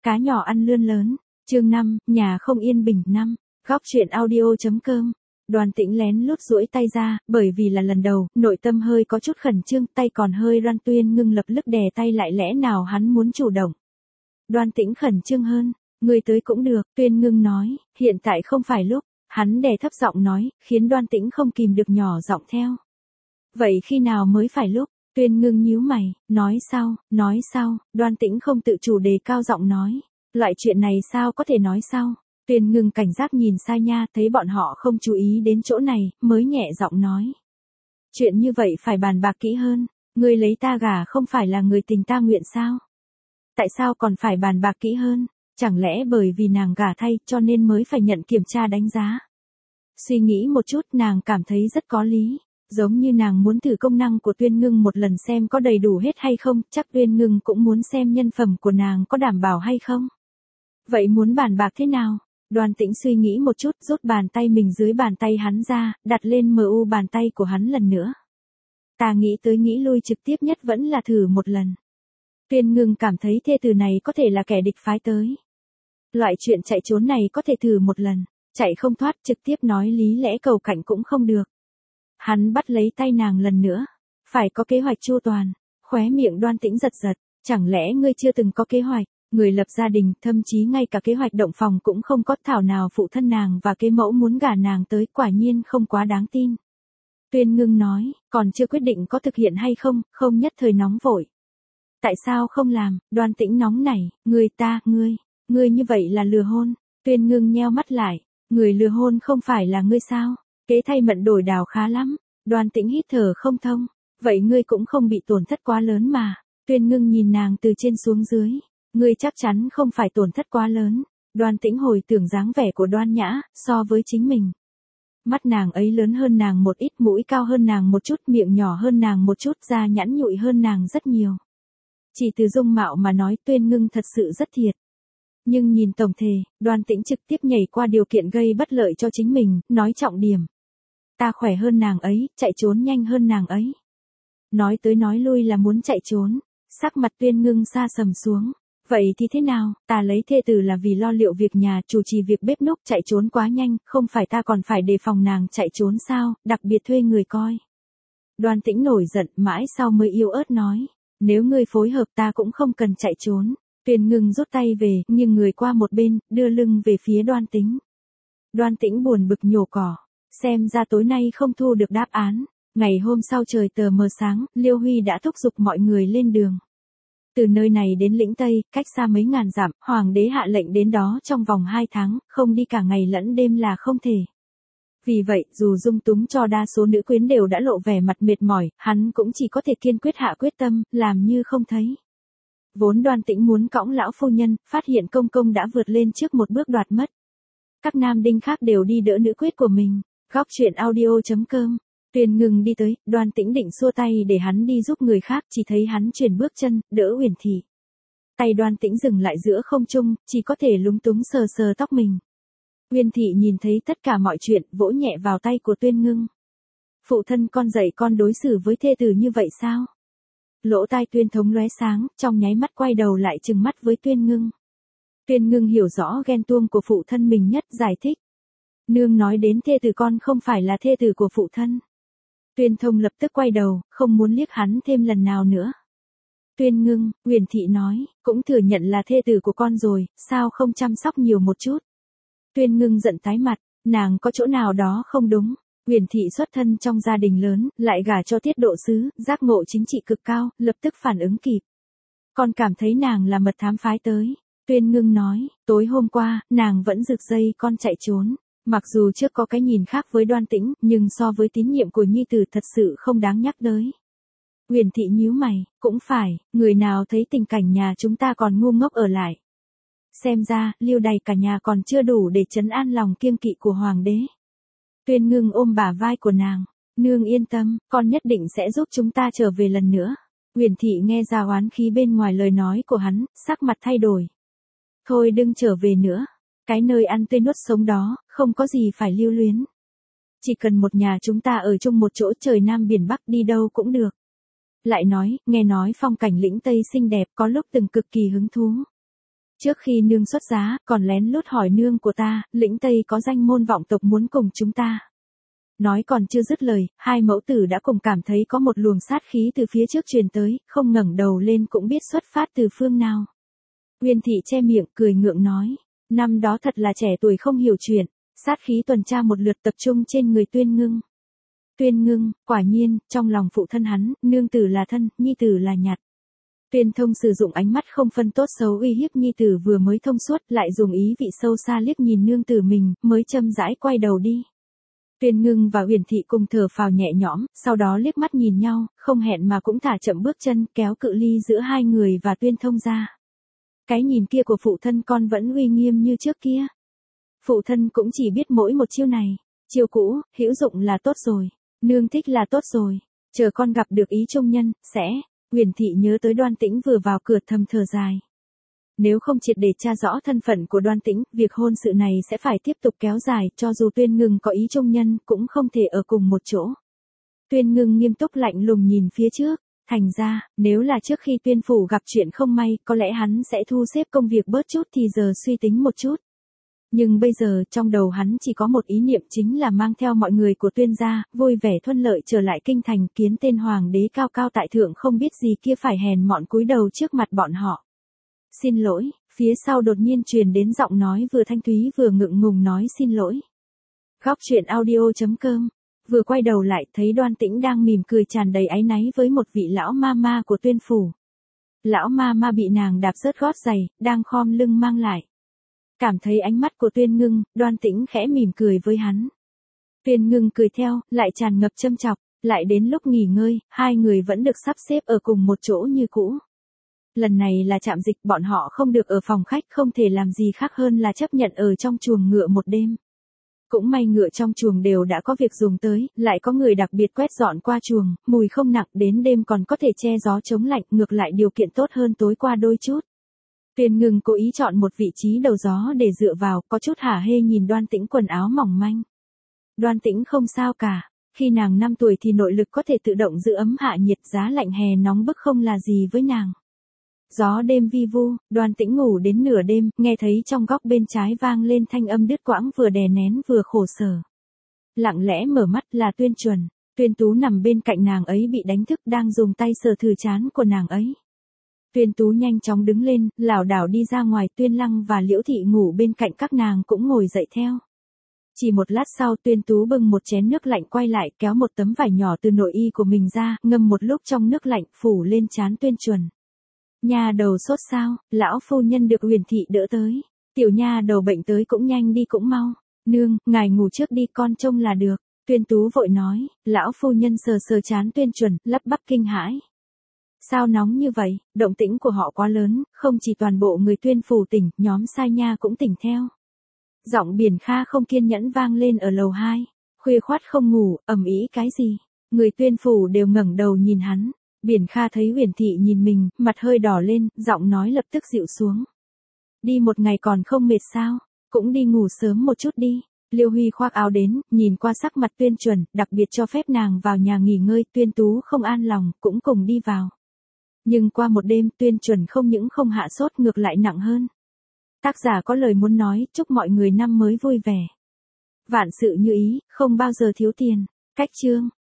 Cá nhỏ ăn lươn lớn. Chương 5, nhà không yên bình 5. Góc truyện audio.com. Đoàn Tĩnh lén lút duỗi tay ra, bởi vì là lần đầu, nội tâm hơi có chút khẩn trương, tay còn hơi run. Tuyên Ngưng lập tức đè tay lại, lẽ nào hắn muốn chủ động. Đoàn Tĩnh khẩn trương hơn, người tới cũng được, Tuyên Ngưng nói, hiện tại không phải lúc. Hắn đè thấp giọng nói, khiến Đoàn Tĩnh không kìm được nhỏ giọng theo. Vậy khi nào mới phải lúc? Tuyên Ngưng nhíu mày, nói sau, Đoàn Tĩnh không tự chủ đề cao giọng nói. Loại chuyện này sao có thể nói sau? Tuyên Ngưng cảnh giác nhìn Sa Nha, thấy bọn họ không chú ý đến chỗ này, mới nhẹ giọng nói. Chuyện như vậy phải bàn bạc kỹ hơn, người lấy ta gả không phải là người tình ta nguyện sao? Tại sao còn phải bàn bạc kỹ hơn? Chẳng lẽ bởi vì nàng gả thay cho nên mới phải nhận kiểm tra đánh giá? Suy nghĩ một chút, nàng cảm thấy rất có lý. Giống như nàng muốn thử công năng của Tuyên Ngưng một lần xem có đầy đủ hết hay không, chắc Tuyên Ngưng cũng muốn xem nhân phẩm của nàng có đảm bảo hay không. Vậy muốn bàn bạc thế nào? Đoàn Tĩnh suy nghĩ một chút, rút bàn tay mình dưới bàn tay hắn ra, đặt lên mu bàn tay của hắn lần nữa. Ta nghĩ tới nghĩ lui, trực tiếp nhất vẫn là thử một lần. Tuyên Ngưng cảm thấy thê tử này có thể là kẻ địch phái tới. Loại chuyện chạy trốn này có thể thử một lần, chạy không thoát trực tiếp nói lý lẽ cầu cảnh cũng không được. Hắn bắt lấy tay nàng lần nữa. Phải có kế hoạch chu toàn. Khóe miệng Đoan Tĩnh giật giật. Chẳng lẽ ngươi chưa từng có kế hoạch? Người lập gia đình, thậm chí ngay cả kế hoạch động phòng cũng không có, thảo nào phụ thân nàng và kế mẫu muốn gả nàng tới, quả nhiên không quá đáng tin. Tuyên Ngưng nói, còn chưa quyết định có thực hiện hay không, không nhất thời nóng vội. Tại sao không làm? Đoan Tĩnh nóng nảy, ngươi như vậy là lừa hôn. Tuyên Ngưng nheo mắt lại, người lừa hôn không phải là ngươi sao? Kế thay mận đổi đào khá lắm. Đoan Tĩnh hít thở không thông. Vậy ngươi cũng không bị tổn thất quá lớn mà. Tuyên Ngưng nhìn nàng từ trên xuống dưới. Ngươi chắc chắn không phải tổn thất quá lớn. Đoan Tĩnh hồi tưởng dáng vẻ của Đoan Nhã, so với chính mình. Mắt nàng ấy lớn hơn nàng một ít, mũi cao hơn nàng một chút, miệng nhỏ hơn nàng một chút, da nhẵn nhụi hơn nàng rất nhiều. Chỉ từ dung mạo mà nói, Tuyên Ngưng thật sự rất thiệt. Nhưng nhìn tổng thể, Đoan Tĩnh trực tiếp nhảy qua điều kiện gây bất lợi cho chính mình, nói trọng điểm. Ta khỏe hơn nàng ấy, chạy trốn nhanh hơn nàng ấy. Nói tới nói lui là muốn chạy trốn. Sắc mặt Tuyên Ngưng sa sầm xuống. Vậy thì thế nào, ta lấy thê tử là vì lo liệu việc nhà, chủ trì việc bếp núc, chạy trốn quá nhanh, không phải ta còn phải đề phòng nàng chạy trốn sao, đặc biệt thuê người coi. Đoan Tĩnh nổi giận, mãi sau mới yếu ớt nói. Nếu ngươi phối hợp ta cũng không cần chạy trốn. Tuyên Ngưng rút tay về, nhưng người qua một bên, đưa lưng về phía Đoan Tĩnh. Đoan Tĩnh buồn bực nhổ cỏ. Xem ra tối nay không thu được đáp án. Ngày hôm sau trời tờ mờ sáng, Liêu Huy đã thúc giục mọi người lên đường. Từ nơi này đến lĩnh Tây, cách xa mấy ngàn dặm, Hoàng đế hạ lệnh đến đó trong vòng 2 tháng, không đi cả ngày lẫn đêm là không thể. Vì vậy, dù dung túng cho đa số nữ quyến đều đã lộ vẻ mặt mệt mỏi, hắn cũng chỉ có thể kiên quyết hạ quyết tâm, làm như không thấy. Vốn Đoan Tĩnh muốn cõng lão phu nhân, phát hiện công công đã vượt lên trước một bước đoạt mất. Các nam đinh khác đều đi đỡ nữ quyết của mình. Góc truyện audio.com. Tuyên Ngưng đi tới, Đoan Tĩnh định xua tay để hắn đi giúp người khác, chỉ thấy hắn chuyển bước chân, đỡ Uyển Thị. Tay Đoan Tĩnh dừng lại giữa không trung, chỉ có thể lúng túng sờ sờ tóc mình. Uyển Thị nhìn thấy tất cả mọi chuyện, vỗ nhẹ vào tay của Tuyên Ngưng. Phụ thân con dạy con đối xử với thê tử như vậy sao? Lỗ tai Tuyên Thống lóe sáng, trong nháy mắt quay đầu lại trừng mắt với Tuyên Ngưng. Tuyên Ngưng hiểu rõ ghen tuông của phụ thân mình nhất, giải thích. Nương nói đến thê tử con không phải là thê tử của phụ thân. Tuyên Thông lập tức quay đầu, không muốn liếc hắn thêm lần nào nữa. Tuyên Ngưng, Uyển Thị nói, cũng thừa nhận là thê tử của con rồi, sao không chăm sóc nhiều một chút. Tuyên Ngưng giận tái mặt, nàng có chỗ nào đó không đúng. Uyển Thị xuất thân trong gia đình lớn, lại gả cho tiết độ sứ, giác ngộ chính trị cực cao, lập tức phản ứng kịp. Con cảm thấy nàng là mật thám phái tới. Tuyên Ngưng nói, tối hôm qua, nàng vẫn rực dây con chạy trốn. Mặc dù trước có cái nhìn khác với Đoan Tĩnh, nhưng so với tín nhiệm của nhi tử thật sự không đáng nhắc tới. Uyển Thị nhíu mày, cũng phải, người nào thấy tình cảnh nhà chúng ta còn ngu ngốc ở lại. Xem ra, lưu đày cả nhà còn chưa đủ để trấn an lòng kiêng kỵ của Hoàng đế. Tuyên Ngưng ôm bả vai của nàng, nương yên tâm, con nhất định sẽ giúp chúng ta trở về lần nữa. Uyển Thị nghe ra oán khí bên ngoài lời nói của hắn, sắc mặt thay đổi. Thôi đừng trở về nữa. Cái nơi ăn tươi nuốt sống đó, không có gì phải lưu luyến. Chỉ cần một nhà chúng ta ở chung một chỗ, trời Nam biển Bắc, đi đâu cũng được. Lại nói, nghe nói phong cảnh lĩnh Tây xinh đẹp, có lúc từng cực kỳ hứng thú. Trước khi nương xuất giá, còn lén lút hỏi nương của ta, lĩnh Tây có danh môn vọng tộc muốn cùng chúng ta. Nói còn chưa dứt lời, hai mẫu tử đã cùng cảm thấy có một luồng sát khí từ phía trước truyền tới, không ngẩng đầu lên cũng biết xuất phát từ phương nào. Uyên Thị che miệng cười ngượng nói, năm đó thật là trẻ tuổi không hiểu chuyện, sát khí tuần tra một lượt tập trung trên người Tuyên Ngưng. Tuyên Ngưng, quả nhiên, trong lòng phụ thân hắn, nương tử là thân, nhi tử là nhặt. Tuyên Thông sử dụng ánh mắt không phân tốt xấu uy hiếp nhi tử vừa mới thông suốt, lại dùng ý vị sâu xa liếc nhìn nương tử mình, mới châm rãi quay đầu đi. Tuyên Ngưng và Uyển Thị cùng thở phào nhẹ nhõm, sau đó liếc mắt nhìn nhau, không hẹn mà cũng thả chậm bước chân, kéo cự ly giữa hai người và Tuyên Thông ra. Cái nhìn kia của phụ thân con vẫn uy nghiêm như trước kia. Phụ thân cũng chỉ biết mỗi một chiêu này, chiêu cũ, hữu dụng là tốt rồi, nương thích là tốt rồi, chờ con gặp được ý trung nhân, sẽ. Uyển Thị nhớ tới Đoan Tĩnh vừa vào cửa thầm thở dài. Nếu không triệt để tra rõ thân phận của Đoan Tĩnh, việc hôn sự này sẽ phải tiếp tục kéo dài, cho dù Tuyên Ngưng có ý trung nhân, cũng không thể ở cùng một chỗ. Tuyên Ngưng nghiêm túc lạnh lùng nhìn phía trước, thành ra, nếu là trước khi Tuyên phủ gặp chuyện không may, có lẽ hắn sẽ thu xếp công việc bớt chút thì giờ suy tính một chút. Nhưng bây giờ trong đầu hắn chỉ có một ý niệm chính là mang theo mọi người của Tuyên gia, vui vẻ thuận lợi trở lại kinh thành, kiến tên hoàng đế cao cao tại thượng không biết gì kia phải hèn mọn cúi đầu trước mặt bọn họ. Xin lỗi, phía sau đột nhiên truyền đến giọng nói vừa thanh thúy vừa ngượng ngùng nói xin lỗi. Góc truyện audio.com, vừa quay đầu lại thấy Đoan Tĩnh đang mỉm cười tràn đầy áy náy với một vị lão ma ma của Tuyên phủ. Lão ma ma bị nàng đạp rớt gót giày, đang khom lưng mang lại. Cảm thấy ánh mắt của Tuyên Ngưng, Đoan Tĩnh khẽ mỉm cười với hắn. Tuyên Ngưng cười theo, lại tràn ngập châm chọc, lại đến lúc nghỉ ngơi, hai người vẫn được sắp xếp ở cùng một chỗ như cũ. Lần này là trạm dịch, bọn họ không được ở phòng khách, không thể làm gì khác hơn là chấp nhận ở trong chuồng ngựa một đêm. Cũng may ngựa trong chuồng đều đã có việc dùng tới, lại có người đặc biệt quét dọn qua chuồng, mùi không nặng, đến đêm còn có thể che gió chống lạnh, ngược lại điều kiện tốt hơn tối qua đôi chút. Tuyên Ngưng cố ý chọn một vị trí đầu gió để dựa vào, có chút hả hê nhìn Đoan Tĩnh quần áo mỏng manh. Đoan Tĩnh không sao cả, khi nàng 5 tuổi thì nội lực có thể tự động giữ ấm hạ nhiệt, giá lạnh hè nóng bức không là gì với nàng. Gió đêm vi vu, Đoan Tĩnh ngủ đến nửa đêm, nghe thấy trong góc bên trái vang lên thanh âm đứt quãng vừa đè nén vừa khổ sở. Lặng lẽ mở mắt là Tuyên Chuẩn, Tuyên Tú nằm bên cạnh nàng ấy bị đánh thức đang dùng tay sờ thử trán của nàng ấy. Tuyên Tú nhanh chóng đứng lên, lảo đảo đi ra ngoài, Tuyên Lăng và Liễu Thị ngủ bên cạnh các nàng cũng ngồi dậy theo. Chỉ một lát sau Tuyên Tú bưng một chén nước lạnh quay lại, kéo một tấm vải nhỏ từ nội y của mình ra, ngâm một lúc trong nước lạnh, phủ lên trán Tuyên Chuẩn. Nha đầu sốt sao, lão phu nhân được Huyền Thị đỡ tới. Tiểu nha đầu bệnh tới cũng nhanh đi cũng mau. Nương, ngài ngủ trước đi, con trông là được. Tuyên Tú vội nói, lão phu nhân sờ sờ trán Tuyên Chuẩn, lắp bắp kinh hãi. Sao nóng như vậy, động tĩnh của họ quá lớn, không chỉ toàn bộ người Tuyên phủ tỉnh, nhóm Sai Nha cũng tỉnh theo. Giọng Biển Kha không kiên nhẫn vang lên ở lầu 2. Khuya khoắt không ngủ, ầm ĩ cái gì? Người Tuyên phủ đều ngẩng đầu nhìn hắn. Biển Kha thấy Huyền Thị nhìn mình, mặt hơi đỏ lên, giọng nói lập tức dịu xuống. Đi một ngày còn không mệt sao? Cũng đi ngủ sớm một chút đi. Liêu Huy khoác áo đến, nhìn qua sắc mặt Tuyên Chuẩn, đặc biệt cho phép nàng vào nhà nghỉ ngơi. Tuyên Tú không an lòng, cũng cùng đi vào. Nhưng qua một đêm, Tuyên Chuẩn không những không hạ sốt, ngược lại nặng hơn. Tác giả có lời muốn nói, chúc mọi người năm mới vui vẻ. Vạn sự như ý, không bao giờ thiếu tiền. Cách chương